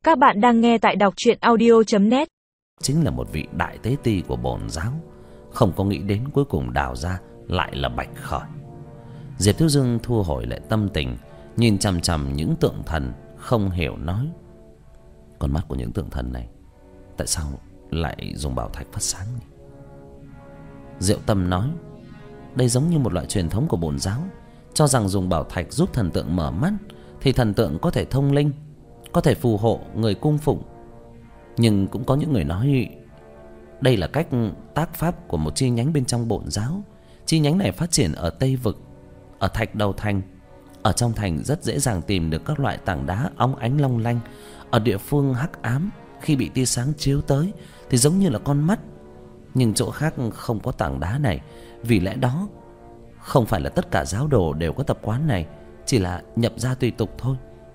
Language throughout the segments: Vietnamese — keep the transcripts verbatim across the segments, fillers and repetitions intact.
Các bạn đang nghe tại đọc truyện audio chấm net. Chính là một vị đại tế ti của bổn giáo. Không có nghĩ đến cuối cùng đào ra lại là Bạch Khởi. Diệp Thiếu Dương thu hồi lại tâm tình, nhìn chằm chằm những tượng thần, không hiểu nói: con mắt của những tượng thần này tại sao lại dùng bảo thạch phát sáng nhỉ? Diệu Tâm nói: đây giống như một loại truyền thống của bổn giáo, cho rằng dùng bảo thạch giúp thần tượng mở mắt thì thần tượng có thể thông linh, có thể phù hộ người cung phụng. Nhưng cũng có những người nói đây là cách tác pháp của một chi nhánh bên trong bổn giáo. Chi nhánh này phát triển ở Tây Vực, ở Thạch Đầu Thành. Ở trong thành rất dễ dàng tìm được các loại tảng đá óng ánh long lanh. Ở địa phương hắc ám, khi bị tia sáng chiếu tới thì giống như là con mắt. Nhưng chỗ khác không có tảng đá này. Vì lẽ đó không phải là tất cả giáo đồ đều có tập quán này, chỉ là nhập gia tùy tục thôi.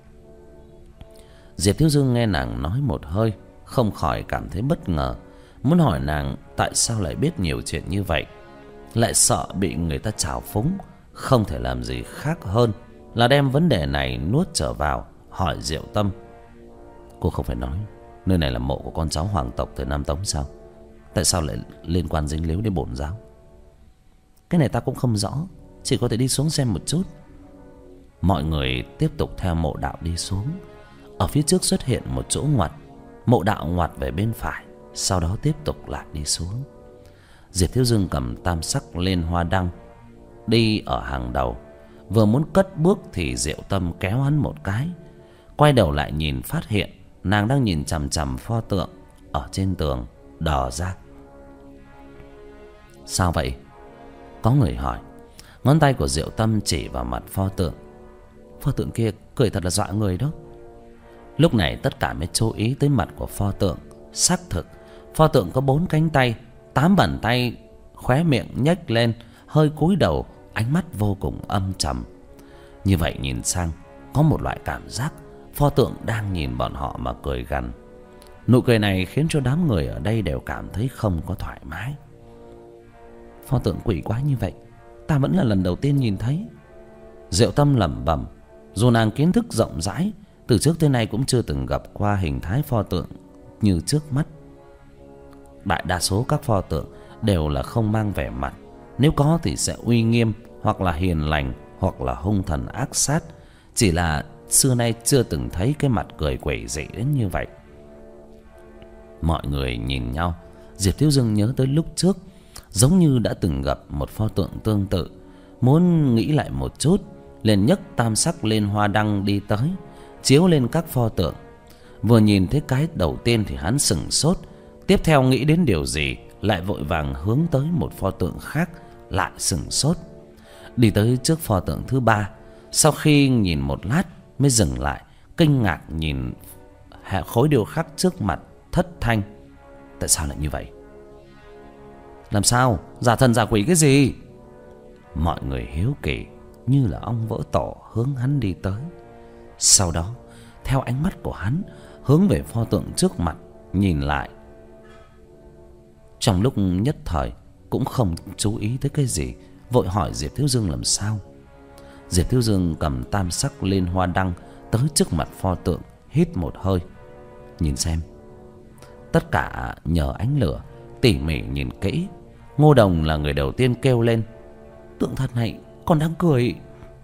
Diệp Thiếu Dương nghe nàng nói một hơi, không khỏi cảm thấy bất ngờ, muốn hỏi nàng tại sao lại biết nhiều chuyện như vậy. Lại sợ bị người ta trào phúng, không thể làm gì khác hơn là đem vấn đề này nuốt trở vào, hỏi Diệu Tâm: cô không phải nói nơi này là mộ của con cháu hoàng tộc thời Nam Tống sao? Tại sao lại liên quan dính líu đến bổn giáo? Cái này ta cũng không rõ, chỉ có thể đi xuống xem một chút. Mọi người tiếp tục theo mộ đạo đi xuống. Ở phía trước xuất hiện một chỗ ngoặt, mộ đạo ngoặt về bên phải, sau đó tiếp tục lại đi xuống. Diệp Thiếu Dương cầm tam sắc lên hoa đăng, đi ở hàng đầu. Vừa muốn cất bước thì Diệu Tâm kéo hắn một cái. Quay đầu lại nhìn, phát hiện nàng đang nhìn chằm chằm pho tượng ở trên tường, đờ ra. Sao vậy? Có người hỏi. Ngón tay của Diệu Tâm chỉ vào mặt pho tượng. Pho tượng kia cười thật là dọa người đó. Lúc này tất cả mới chú ý tới mặt của pho tượng. Xác thực, pho tượng có bốn cánh tay, tám bàn tay, khóe miệng nhếch lên, hơi cúi đầu, ánh mắt vô cùng âm trầm. Như vậy nhìn sang, có một loại cảm giác pho tượng đang nhìn bọn họ mà cười gằn. Nụ cười này khiến cho đám người ở đây đều cảm thấy không có thoải mái. Pho tượng quỷ quái như vậy, ta vẫn là lần đầu tiên nhìn thấy. Diệu Tâm lẩm bẩm. Dù nàng kiến thức rộng rãi, từ trước tới nay cũng chưa từng gặp qua hình thái pho tượng như trước mắt. Đại đa số các pho tượng đều là không mang vẻ mặt, nếu có thì sẽ uy nghiêm, hoặc là hiền lành, hoặc là hung thần ác sát. Chỉ là xưa nay chưa từng thấy cái mặt cười quỷ dị đến như vậy. Mọi người nhìn nhau. Diệp Thiếu Dương nhớ tới lúc trước, giống như đã từng gặp một pho tượng tương tự. Muốn nghĩ lại một chút, liền nhấc tam sắc lên hoa đăng đi tới, chiếu lên các pho tượng. Vừa nhìn thấy cái đầu tiên thì hắn sửng sốt, tiếp theo nghĩ đến điều gì, lại vội vàng hướng tới một pho tượng khác, lại sửng sốt. Đi tới trước pho tượng thứ ba, sau khi nhìn một lát mới dừng lại, kinh ngạc nhìn khối điêu khắc trước mặt, thất thanh. Tại sao lại như vậy? Làm sao? Giả thần giả quỷ cái gì? Mọi người hiếu kỳ như là ong vỡ tổ hướng hắn đi tới. Sau đó theo ánh mắt của hắn hướng về pho tượng trước mặt nhìn lại. Trong lúc nhất thời cũng không chú ý tới cái gì, vội hỏi Diệp Thiếu Dương làm sao. Diệp Thiếu Dương cầm tam sắc lên hoa đăng tới trước mặt pho tượng, hít một hơi. Nhìn xem. Tất cả nhờ ánh lửa tỉ mỉ nhìn kỹ. Ngô Đồng là người đầu tiên kêu lên: tượng thật này còn đang cười.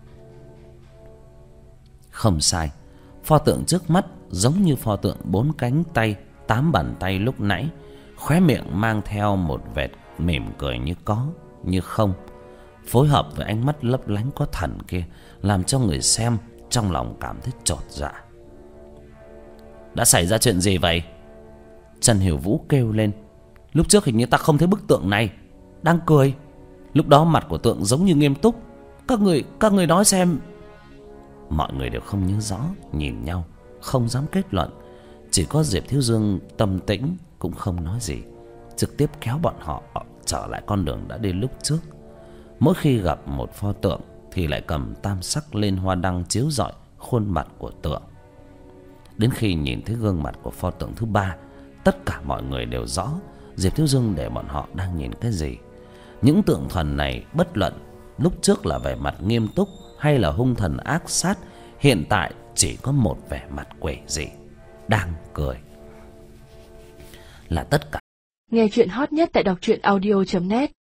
Không sai, pho tượng trước mắt giống như pho tượng bốn cánh tay, tám bàn tay lúc nãy. Khóe miệng mang theo một vệt mỉm cười như có như không, phối hợp với ánh mắt lấp lánh có thần kia, làm cho người xem trong lòng cảm thấy chột dạ. Đã xảy ra chuyện gì vậy? Trần Hiểu Vũ kêu lên. Lúc trước hình như ta không thấy bức tượng này đang cười. Lúc đó mặt của tượng giống như nghiêm túc. Các người, các người nói xem. Mọi người đều không nhớ rõ, nhìn nhau không dám kết luận. Chỉ có Diệp Thiếu Dương tâm tĩnh, cũng không nói gì, trực tiếp kéo bọn họ trở lại con đường đã đi lúc trước. Mỗi khi gặp một pho tượng thì lại cầm tam sắc lên hoa đăng chiếu rọi khuôn mặt của tượng. Đến khi nhìn thấy gương mặt của pho tượng thứ ba, tất cả mọi người đều rõ Diệp Thiếu Dương để bọn họ đang nhìn cái gì. Những tượng thần này bất luận lúc trước là vẻ mặt nghiêm túc hay là hung thần ác sát, hiện tại chỉ có một vẻ mặt quỷ dị. đang cười. Là tất cả. Nghe chuyện hot nhất tại đọc truyện audio chấm net.